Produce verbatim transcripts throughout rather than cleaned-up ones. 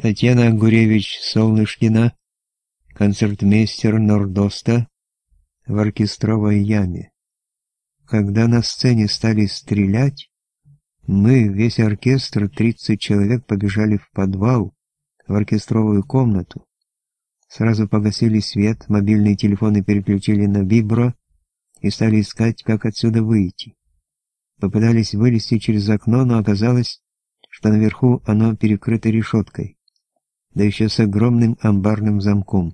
Татьяна Гуревич-Солнышкина, концертмейстер Нордоста в оркестровой яме. Когда на сцене стали стрелять, мы, весь оркестр, тридцать человек, побежали в подвал, в оркестровую комнату. Сразу погасили свет, мобильные телефоны переключили на вибро и стали искать, как отсюда выйти. Попытались вылезти через окно, но оказалось, что наверху оно перекрыто решеткой, да еще с огромным амбарным замком.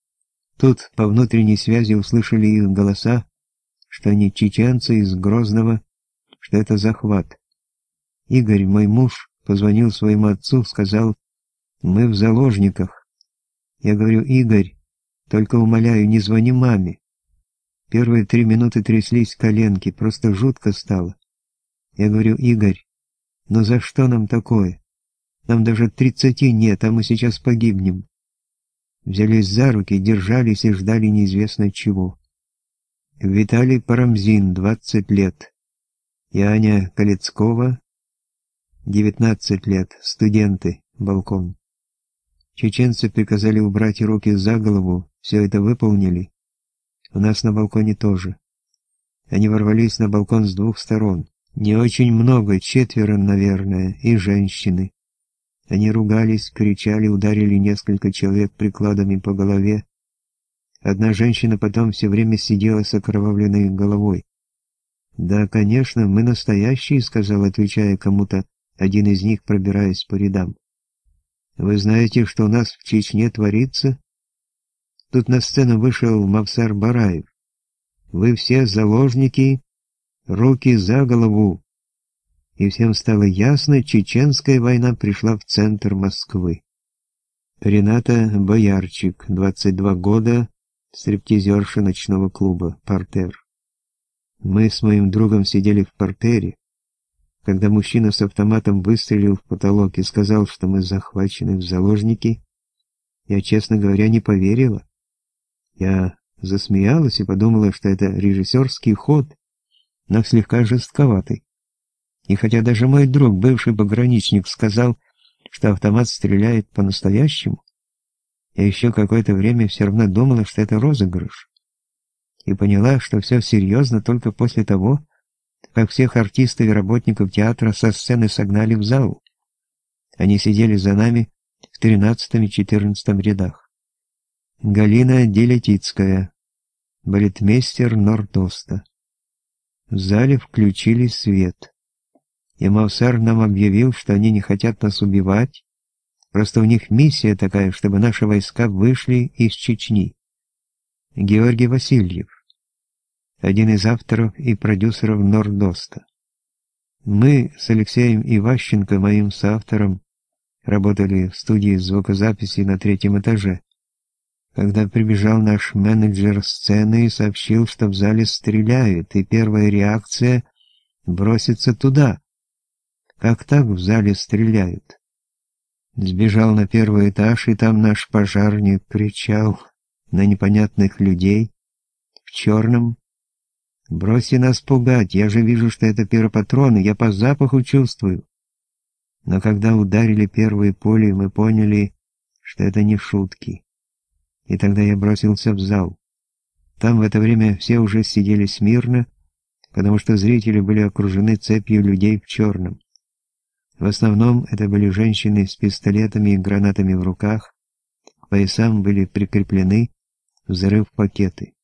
Тут по внутренней связи услышали их голоса, что они чеченцы из Грозного, что это захват. Игорь, мой муж, позвонил своему отцу, сказал: «Мы в заложниках». Я говорю: «Игорь, только умоляю, не звони маме». Первые три минуты тряслись коленки, просто жутко стало. Я говорю: «Игорь, ну за что нам такое? Нам даже тридцати нет, а мы сейчас погибнем». Взялись за руки, держались и ждали неизвестно чего. Виталий Парамзин, двадцать лет. И Аня Колецкова, девятнадцать лет, студенты, балкон. Чеченцы приказали убрать руки за голову, все это выполнили. У нас на балконе тоже. Они ворвались на балкон с двух сторон. Не очень много, четверо, наверное, и женщины. Они ругались, кричали, ударили несколько человек прикладами по голове. Одна женщина потом все время сидела с окровавленной головой. «Да, конечно, мы настоящие», — сказал, отвечая кому-то, один из них, пробираясь по рядам. «Вы знаете, что у нас в Чечне творится?» Тут на сцену вышел Мавсар Бараев. «Вы все заложники, руки за голову!» И всем стало ясно, чеченская война пришла в центр Москвы. Рената Боярчик, двадцать два года, стриптизерша ночного клуба «Партер». Мы с моим другом сидели в партере, когда мужчина с автоматом выстрелил в потолок и сказал, что мы захвачены в заложники. Я, честно говоря, не поверила. Я засмеялась и подумала, что это режиссерский ход, но слегка жестковатый. И хотя даже мой друг, бывший пограничник, сказал, что автомат стреляет по-настоящему, я еще какое-то время все равно думала, что это розыгрыш. И поняла, что все серьезно только после того, как всех артистов и работников театра со сцены согнали в зал. Они сидели за нами в тринадцатом и четырнадцатом рядах. Галина Делетицкая, балетмейстер Нордоста. В зале включили свет. И Мавсар нам объявил, что они не хотят нас убивать, просто у них миссия такая, чтобы наши войска вышли из Чечни. Георгий Васильев, один из авторов и продюсеров Нордоста. Мы с Алексеем Иващенко, моим соавтором, работали в студии звукозаписи на третьем этаже, когда прибежал наш менеджер сцены и сообщил, что в зале стреляют, и первая реакция — броситься туда. Как так в зале стреляют? Сбежал на первый этаж, и там наш пожарник кричал на непонятных людей в черном: «Бросьте нас пугать, я же вижу, что это пиропатроны, я по запаху чувствую». Но когда ударили первые пули, мы поняли, что это не шутки. И тогда я бросился в зал. Там в это время все уже сидели смирно, потому что зрители были окружены цепью людей в черном. В основном это были женщины с пистолетами и гранатами в руках, к поясам были прикреплены взрыв-пакеты.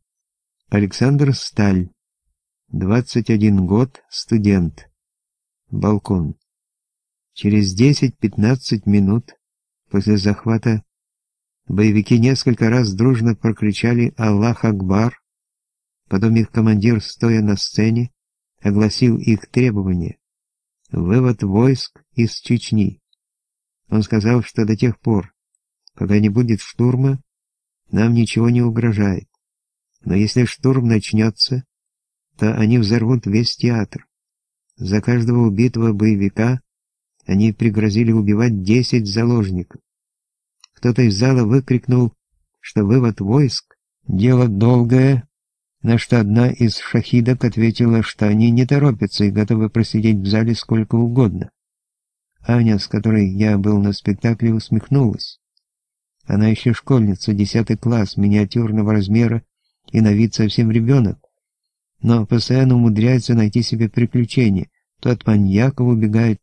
Александр Сталь, двадцать один год, студент. Балкон. Через десять-пятнадцать минут после захвата боевики несколько раз дружно прокричали «Аллах Акбар», потом их командир, стоя на сцене, огласил их требования: вывод войск из Чечни. Он сказал, что до тех пор, пока не будет штурма, нам ничего не угрожает. Но если штурм начнется, то они взорвут весь театр. За каждого убитого боевика они пригрозили убивать десять заложников. Кто-то из зала выкрикнул, что вывод войск — дело долгое, на что одна из шахидок ответила, что они не торопятся и готовы просидеть в зале сколько угодно. Аня, с которой я был на спектакле, усмехнулась. Она еще школьница, десятый класс, миниатюрного размера и на вид совсем ребенок, но постоянно умудряется найти себе приключения. То от маньяков убегает,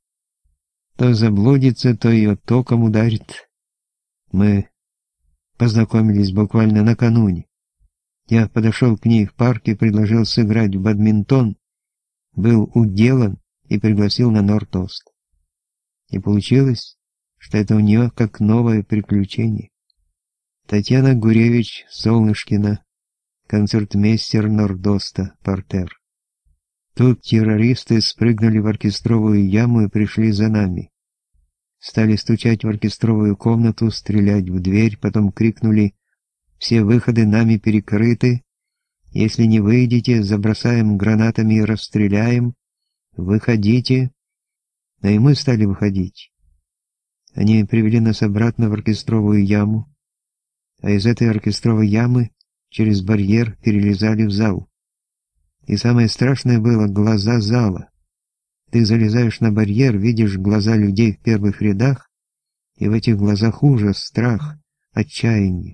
то заблудится, то ее током ударит. Мы познакомились буквально накануне. Я подошел к ней в парке, предложил сыграть в бадминтон, был уделан и пригласил на Норд-Ост. И получилось, что это у нее как новое приключение. Татьяна Гуревич Солнышкина, концертмейстер Норд-Оста, партер. Тут террористы спрыгнули в оркестровую яму и пришли за нами. Стали стучать в оркестровую комнату, стрелять в дверь, потом крикнули: «Все выходы нами перекрыты. Если не выйдете, забросаем гранатами и расстреляем. Выходите». Но и мы стали выходить. Они привели нас обратно в оркестровую яму, а из этой оркестровой ямы через барьер перелезали в зал. И самое страшное было глаза зала. Ты залезаешь на барьер, видишь глаза людей в первых рядах, и в этих глазах ужас, страх, отчаяние.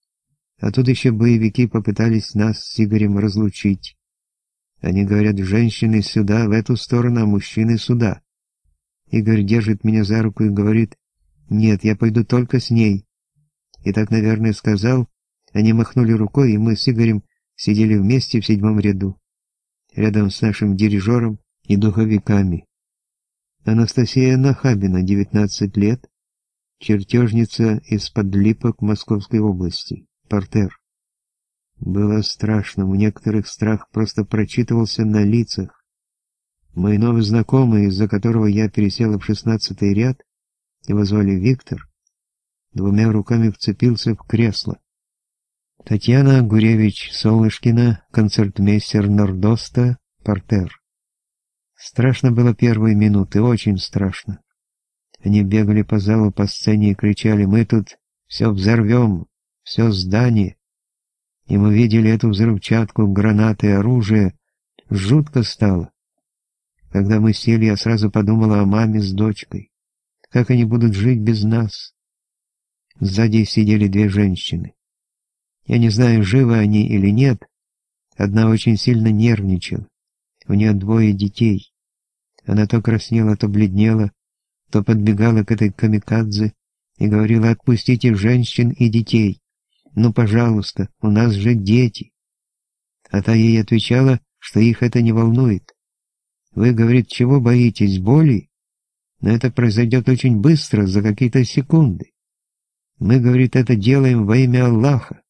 А тут еще боевики попытались нас с Игорем разлучить. Они говорят: женщины сюда, в эту сторону, а мужчины сюда. Игорь держит меня за руку и говорит: нет, я пойду только с ней. И так, наверное, сказал. Они махнули рукой, и мы с Игорем сидели вместе в седьмом ряду, рядом с нашим дирижером и духовиками. Анастасия Нахабина, девятнадцать лет, чертежница из Подлипок Московской области, партер. Было страшно, у некоторых страх просто прочитывался на лицах. Мой новый знакомый, из-за которого я пересел в шестнадцатый ряд, его звали Виктор, двумя руками вцепился в кресло. Татьяна Гуревич Солнышкина, концертмейстер Норд-Оста, партер. Страшно было первые минуты, очень страшно. Они бегали по залу, по сцене и кричали: «Мы тут все взорвем, все здание». И мы видели эту взрывчатку, гранаты, оружие. Жутко стало. Когда мы сели, я сразу подумала о маме с дочкой. Как они будут жить без нас? Сзади сидели две женщины. Я не знаю, живы они или нет. Одна очень сильно нервничала. У нее двое детей. Она то краснела, то бледнела, то подбегала к этой камикадзе и говорила: «Отпустите женщин и детей. Ну, пожалуйста, у нас же дети». А та ей отвечала, что их это не волнует. «Вы, — говорит, — чего боитесь, боли? Но это произойдет очень быстро, за какие-то секунды. Мы, — говорит, — это делаем во имя Аллаха».